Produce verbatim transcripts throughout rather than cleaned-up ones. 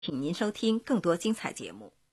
请您收听更多精彩节目。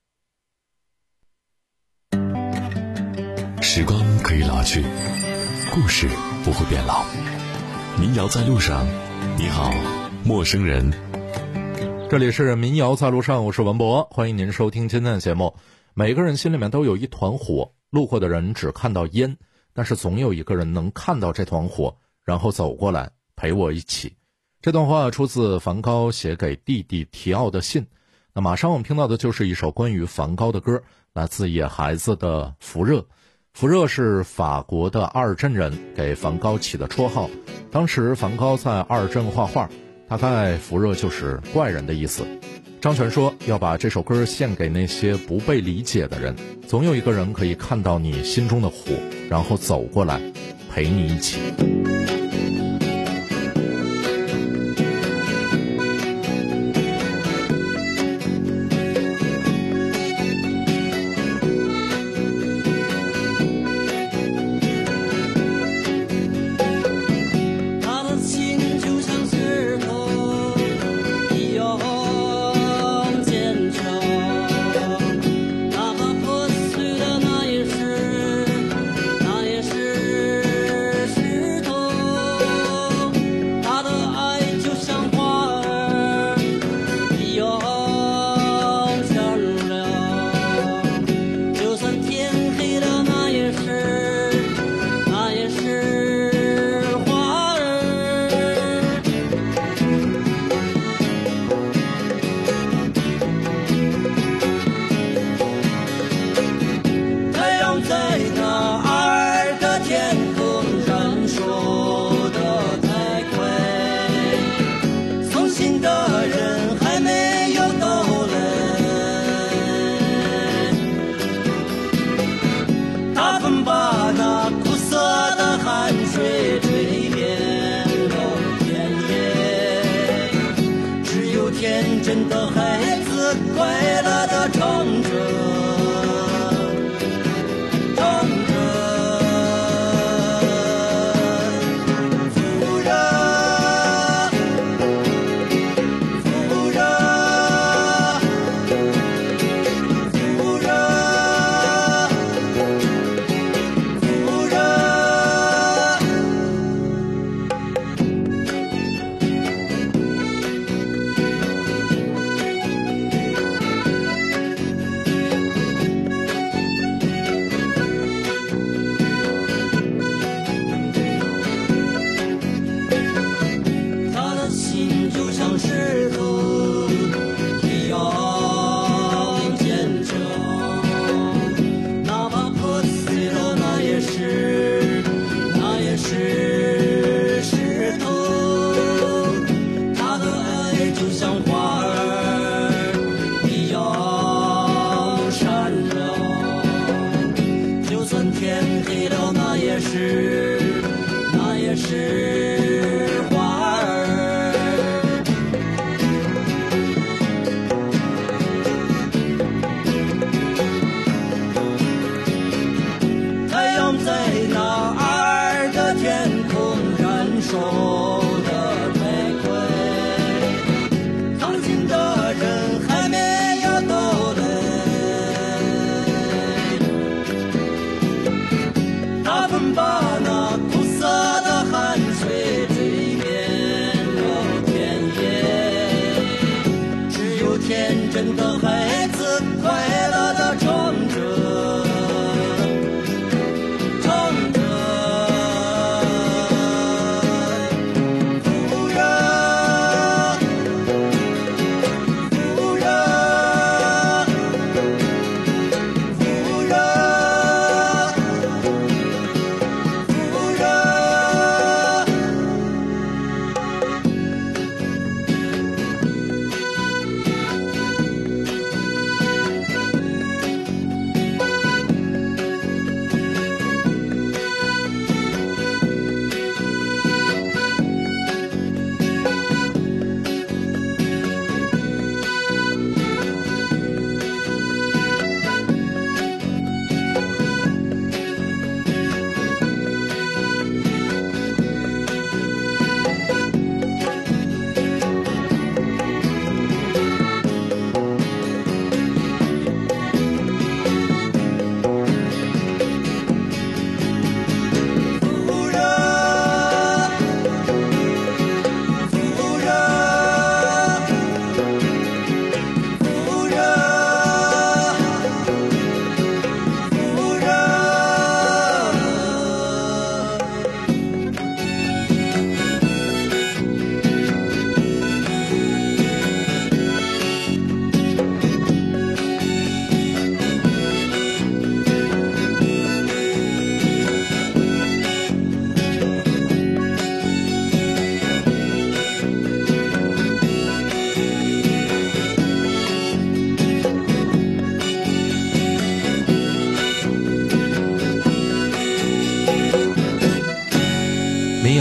时光可以老去，故事不会变老。民谣在路上，你好，陌生人。 这里是民谣在路上，我是文博，欢迎您收听今天的节目。每个人心里面都有一团火，路过的人只看到烟，但是总有一个人能看到这团火，然后走过来陪我一起。这段话出自梵高写给弟弟提奥的信。那马上我们听到的就是一首关于梵高的歌，来自野孩子的《福热》。福热是法国的二镇人给梵高起的绰号，当时梵高在二镇画画，大概福热就是怪人的意思。张全说要把这首歌献给那些不被理解的人，总有一个人可以看到你心中的火，然后走过来陪你一起。 天真的孩子，快乐的唱着，唱着，福热，福热，福热，福热。天真的孩子，快乐的唱着，唱着，福热，福热，福热，福热。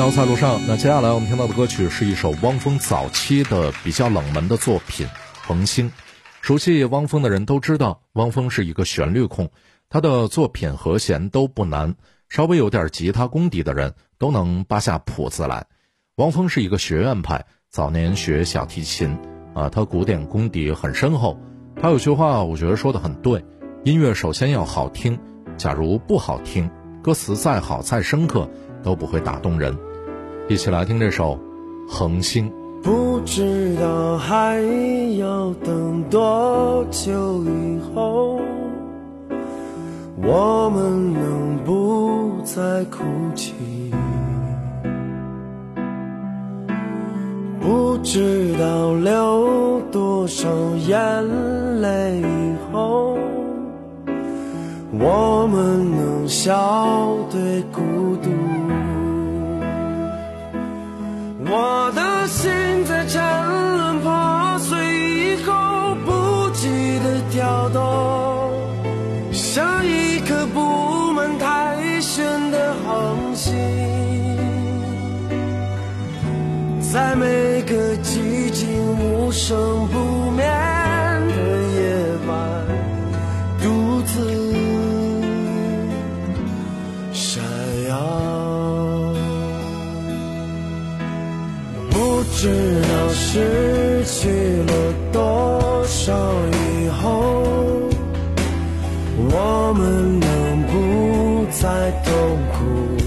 谣在路上。那接下来我们听到的歌曲是一首汪峰早期的比较冷门的作品《恒星》。熟悉汪峰的人都知道，汪峰是一个旋律控，他的作品和弦都不难，稍微有点吉他功底的人都能扒下谱子来。汪峰是一个学院派，早年学小提琴啊，他古典功底很深厚。他有句话我觉得说得很对，音乐首先要好听，假如不好听，歌词再好再深刻都不会打动人。一起来听这首《恒星》。 不知道还要等多久以后，我们能不再哭泣，不知道流多少眼泪以后，我们能笑对孤独。我的心在沉沦破碎以后不记得跳动，像一颗布满苔藓的恒星，在每个寂静无声不眠的夜晚独自闪耀。不知道失去了多少以后，我们能不再痛苦，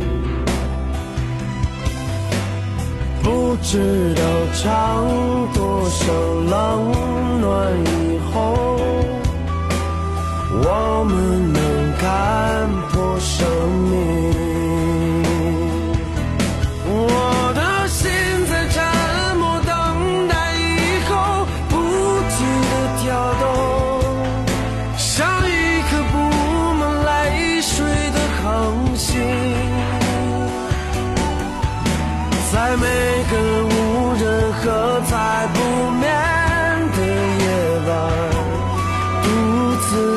不知道尝多少冷暖以后，我们能看破生命。我的心在沉默等待以后不记得跳动，像一颗布满泪水的恒星，在每个无人喝彩不眠的夜晚独自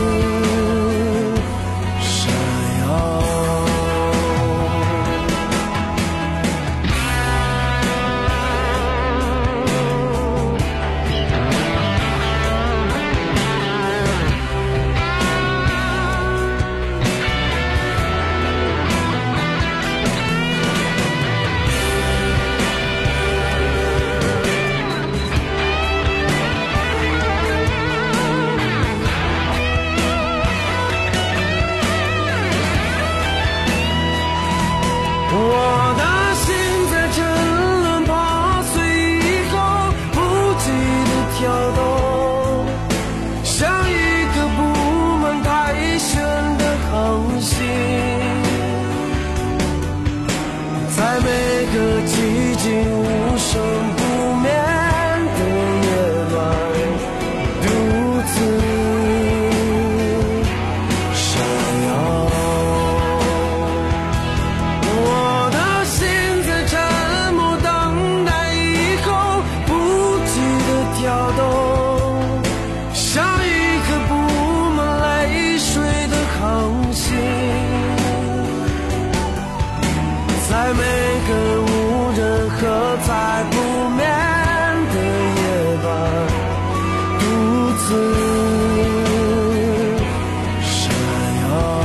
闪耀。我的心在沉沦破碎以后不记得跳动，像一个布满苔藓的恒星，在每个寂静无声不眠的夜晚独自闪耀。我的心在沉默等待以后不记得跳动，像一颗布满泪水的恒星，在每个无人喝彩不眠的夜晚独自闪耀。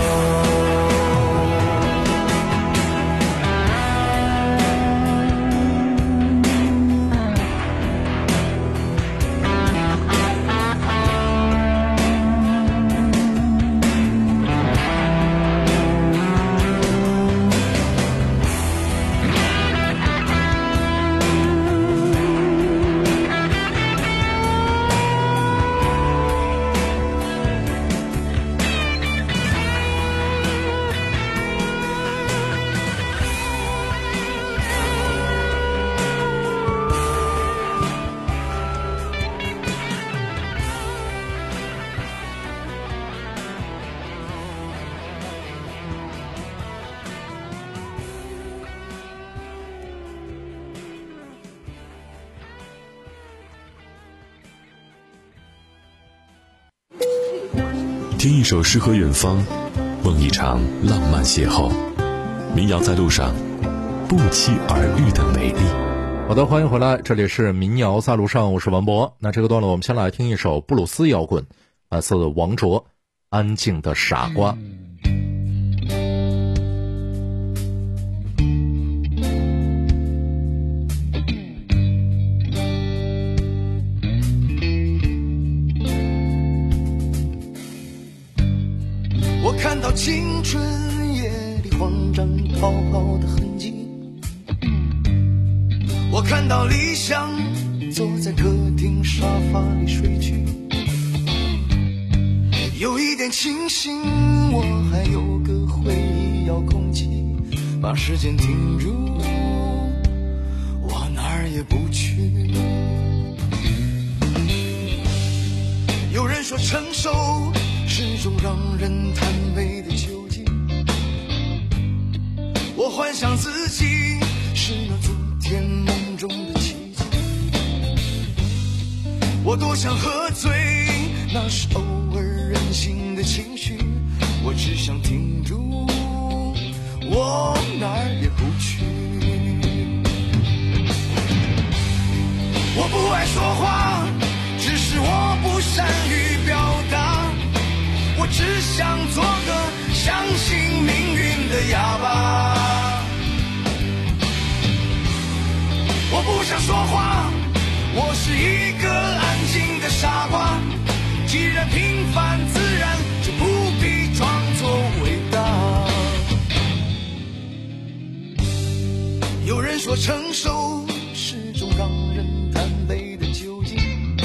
听一首诗和远方，梦一场浪漫邂逅。民谣在路上，不不期而遇的美丽。 好的，欢迎回来，这里是民谣在路上，我是文博。那这个段落我们先来听一首布鲁斯摇滚，来自王卓，《安静的傻瓜》。 我看到青春夜里慌张逃跑的痕迹，我看到理想坐在客厅沙发里睡去，有一点清醒，我还有个回忆遥控器，把时间停住，我哪儿也不去。有人说成熟是种让人叹悲的囚禁，我幻想自己是那昨天梦中的奇迹，我多想喝醉，那是偶尔任性的情绪，我只想停住，我哪儿也不去。我不爱说话，只是我不善于表达，我只想做个相信命运的哑巴。我不想说话，我是一个安静的傻瓜，既然平凡自然，就不必装作伟大。有人说成熟是种让人叹悲的囚禁，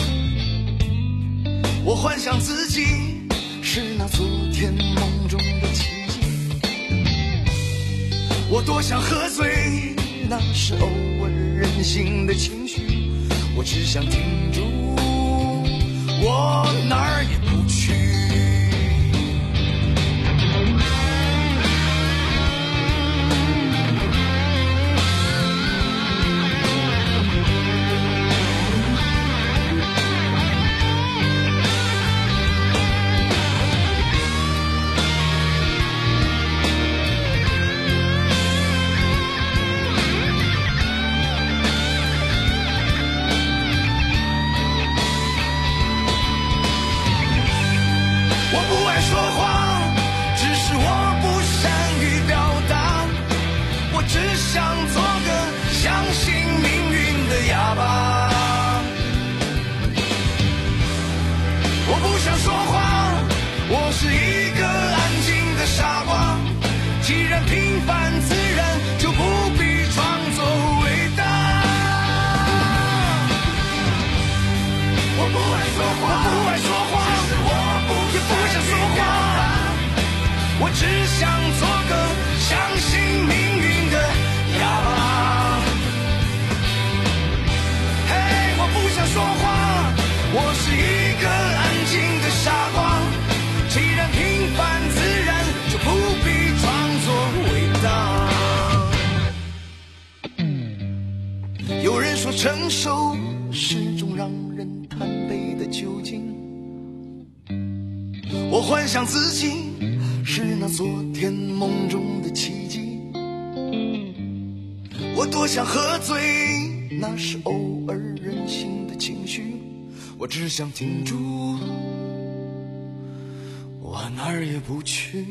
我幻想自己是那昨天梦中的奇迹，我多想喝醉，那是偶尔任性的情绪，我只想停住，我哪儿也不去。只想做个相信命运的哑巴。嘿，我不想说话，我是一个安静的傻瓜，既然平凡自然，就不必装作伟大。有人说成熟是种让人叹悲的囚禁，我幻想自己是那昨天梦中的奇迹，我多想喝醉，那是偶尔任性的情绪，我只想停住，我哪儿也不去。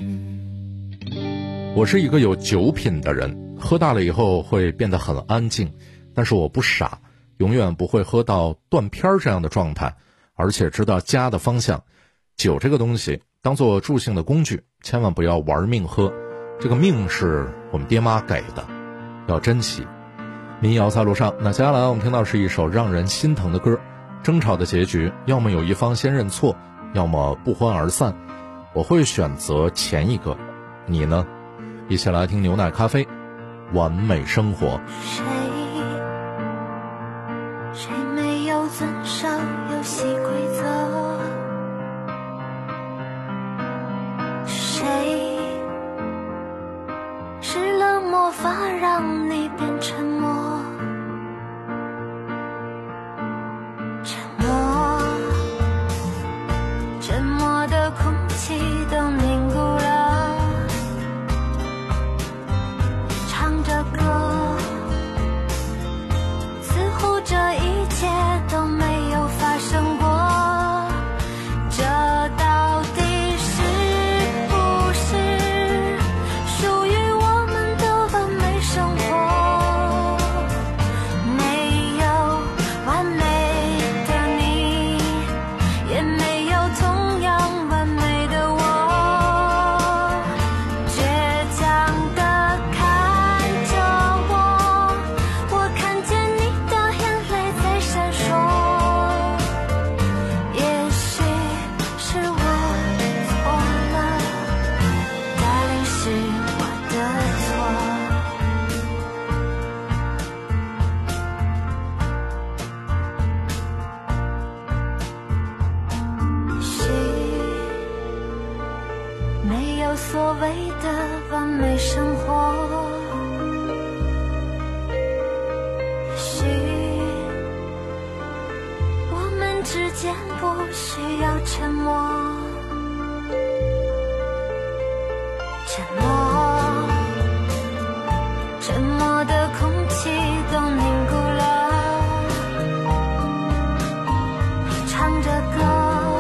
我是一个有酒品的人，喝大了以后会变得很安静，但是我不傻，永远不会喝到断片这样的状态，而且知道家的方向。酒这个东西当做助兴的工具，千万不要玩命喝，这个命是我们爹妈给的，要珍惜。民谣在路上，那接下来我们听到是一首让人心疼的歌。争吵的结局，要么有一方先认错，要么不欢而散。我会选择前一个，你呢？一起来听牛奶咖啡，完美生活。 谁谁没有遵守游戏规则？谁施了魔法让你变沉默？沉默，沉默的空气都凝固了，唱着歌所谓的完美生活，也许我们之间不需要沉默，沉默，沉默的空气都凝固了，唱着歌，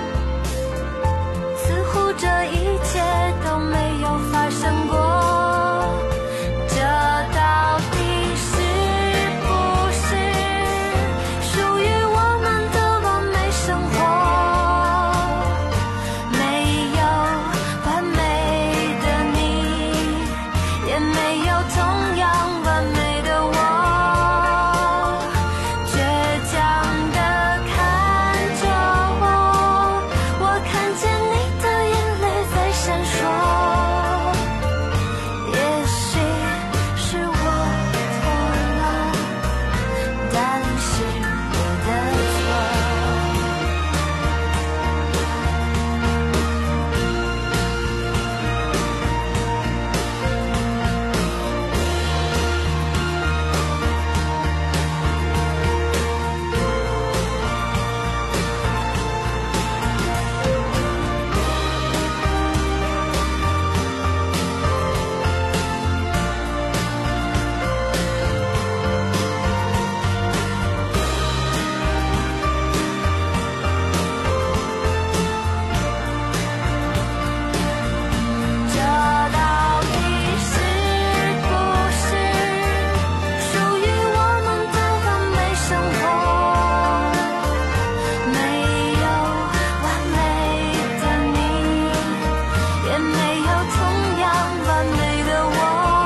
似乎这一切都没有发生过。这到底是不是属于我们的完美生活？没有完美的你，也没有同样完美的我，倔强地看着我，我看见你的眼泪在闪烁。也许是我错了，但是我的错。这到底是不是属于我们的完美生活？没有完美的你，也没有同样完美的我，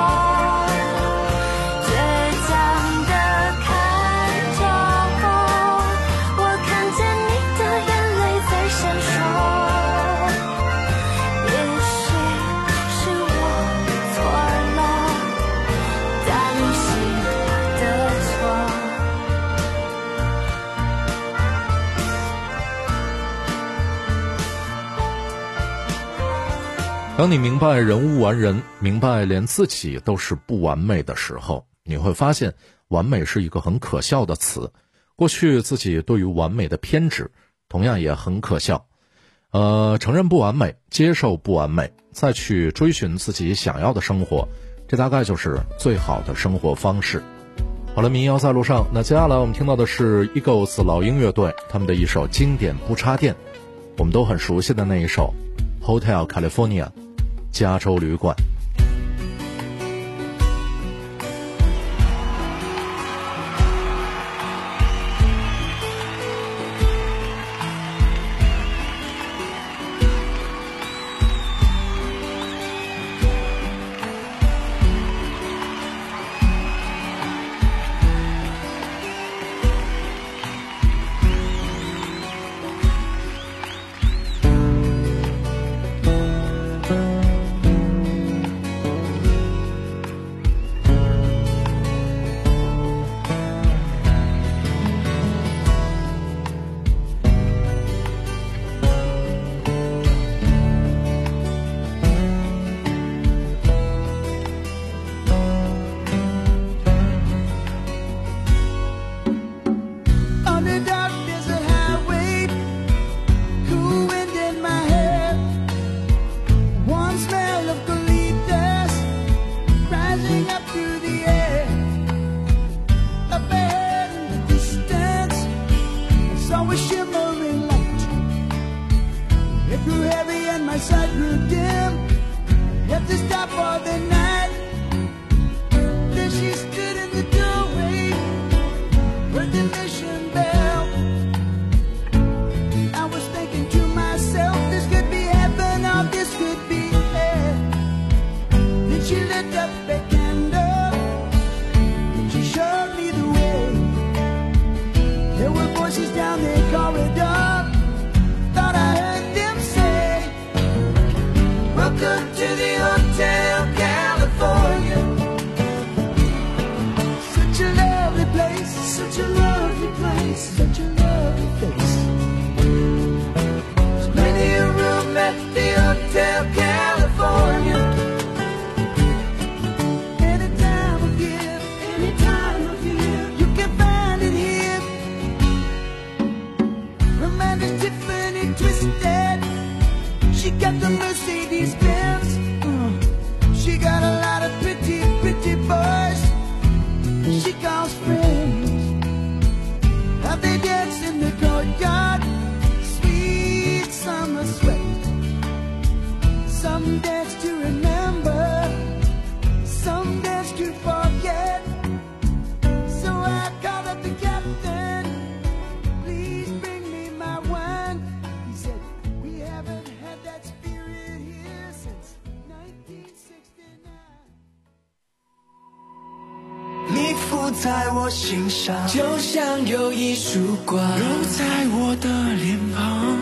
倔强地看着我，我看见你的眼泪在闪烁。也许是我错了，但是我的错。 当你明白人无完人，明白连自己都是不完美的时候，你会发现完美是一个很可笑的词。过去自己对于完美的偏执同样也很可笑。呃，承认不完美，接受不完美，再去追寻自己想要的生活，这大概就是最好的生活方式。好了，民谣在路上，那接下来我们听到的是 Eagles 老鹰乐队他们的一首经典不插电，我们都很熟悉的那一首 Hotel California 加州旅馆。 and the Tiffany twisted. She got the Mercedes Benz. Uh, she got a lot of pretty, pretty boys she calls friends. Have they danced in the courtyard? Sweet summer sweat. Some dance to remember, some dance to forget. So I called up the captain, please bring me my wine. He said, we haven't had that spirit here since nineteen sixty-nine. 你附在我心上，就像有一束光，揉在我的脸庞，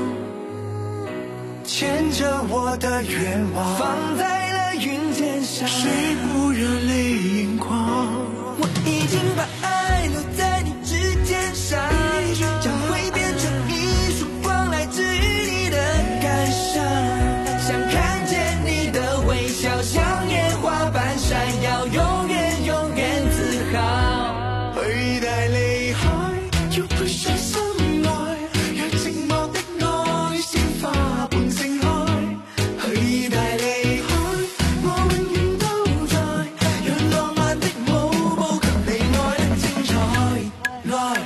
牵着我的愿望，放在了云天上，谁不热泪盈眶？我已经把爱留在你指尖上，将会变成一束光来治愈你的感伤。想看见你的微笑，像烟花般闪耀，永远永远自豪。去大離開，要配上心愛，讓寂寞的愛鮮花般盛開。去大離開，我永遠都在，讓浪漫的舞步給你愛得精彩。來。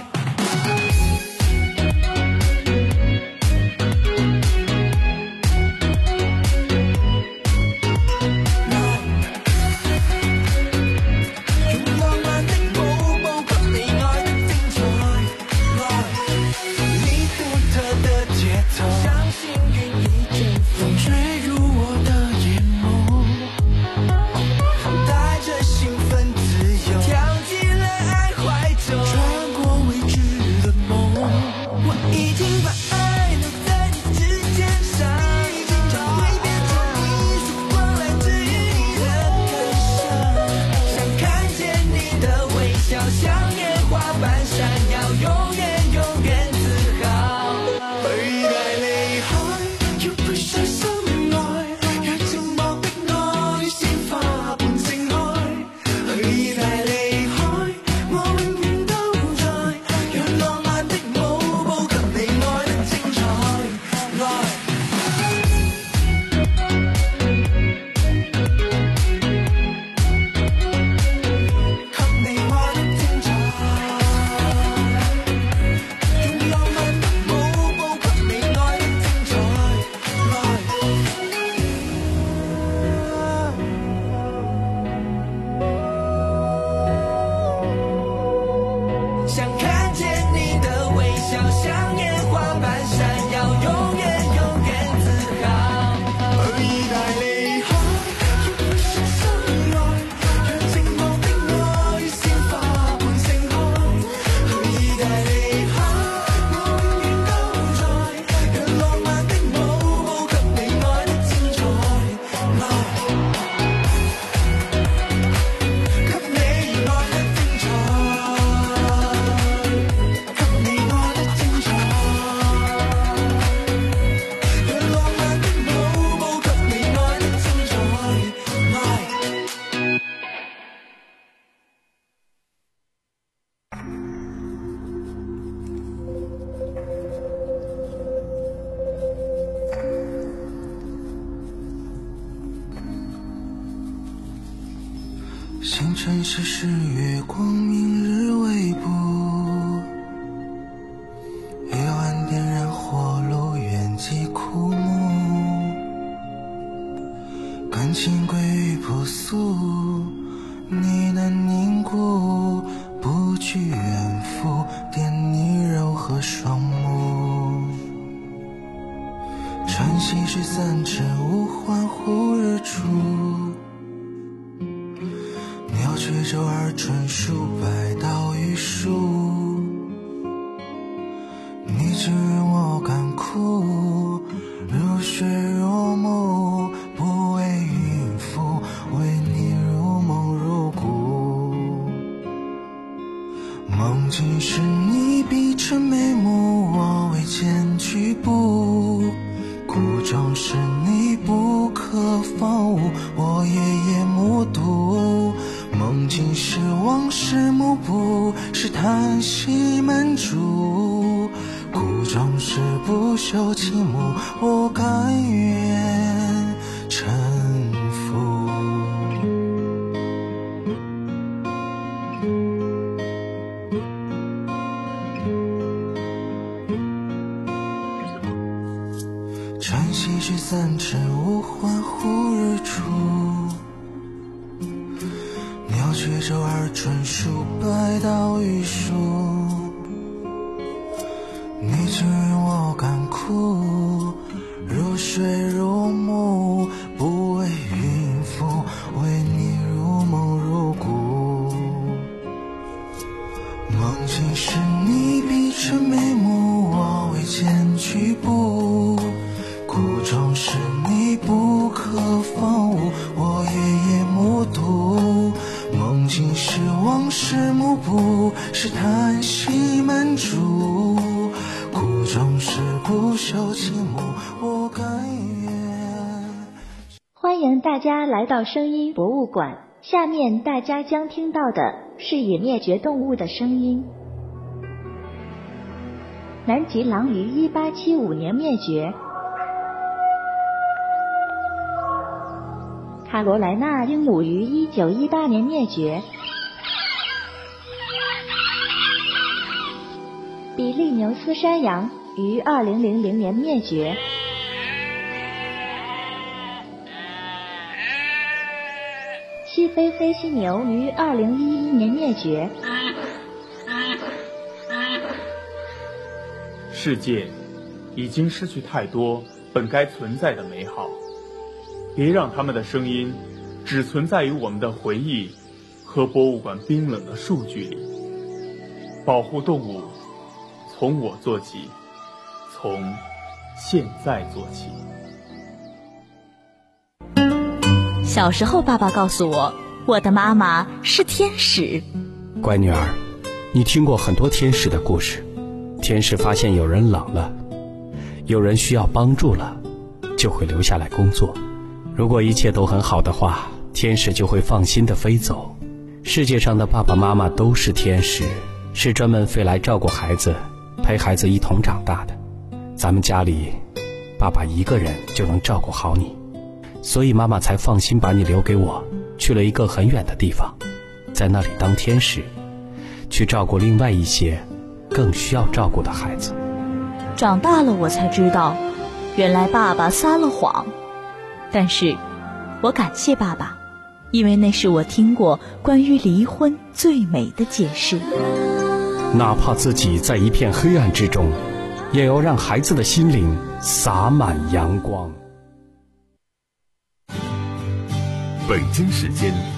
星辰是是月光，明日微步，夜晚点燃火炉，远寄枯木。感情归于朴素，你的凝固，不惧远赴，点你柔和双目。晨曦是三尺五环忽日出，鸟雀周而春树，百道玉树。你只让我干枯，如雪如幕，不为孕妇，为你如梦如骨。梦境是你闭着眉目，我未见举步。谷中是你不可方物，我夜夜目睹。梦境是往事幕不朽倾慕，我甘愿臣服。晨曦是三尺无欢忽日出，鸟雀周而春树，百道玉树。你情愿我甘苦，如水如木，不为云浮，为你如梦如故。梦境是你闭着眉目，我未见举步。苦衷是你不可方物，我夜夜目睹。梦境是往事幕布，是叹息满注。苦衷是不朽倾慕，我甘愿。 欢迎大家来到声音博物馆，下面大家将听到的是已灭绝动物的声音。南极狼于一八七五年灭绝，卡罗莱纳鹦鹉于一九一八年灭绝，比利牛斯山羊于二零零零年灭绝，西非黑犀牛于二零一一年灭绝。 世界已经失去太多本该存在的美好，别让他们的声音只存在于我们的回忆和博物馆冰冷的数据里。保护动物，从我做起，从现在做起。 小时候，爸爸告诉我，我的妈妈是天使。 乖女儿，你听过很多天使的故事。天使发现有人冷了，有人需要帮助了，就会留下来工作。如果一切都很好的话，天使就会放心地飞走。世界上的爸爸妈妈都是天使，是专门飞来照顾孩子，陪孩子一同长大的。咱们家里，爸爸一个人就能照顾好你，所以妈妈才放心把你留给我，去了一个很远的地方，在那里当天使，去照顾另外一些更需要照顾的孩子。 长大了我才知道，原来爸爸撒了谎。但是我感谢爸爸，因为那是我听过关于离婚最美的解释。 哪怕自己在一片黑暗之中，也要让孩子的心灵洒满阳光。 北京时间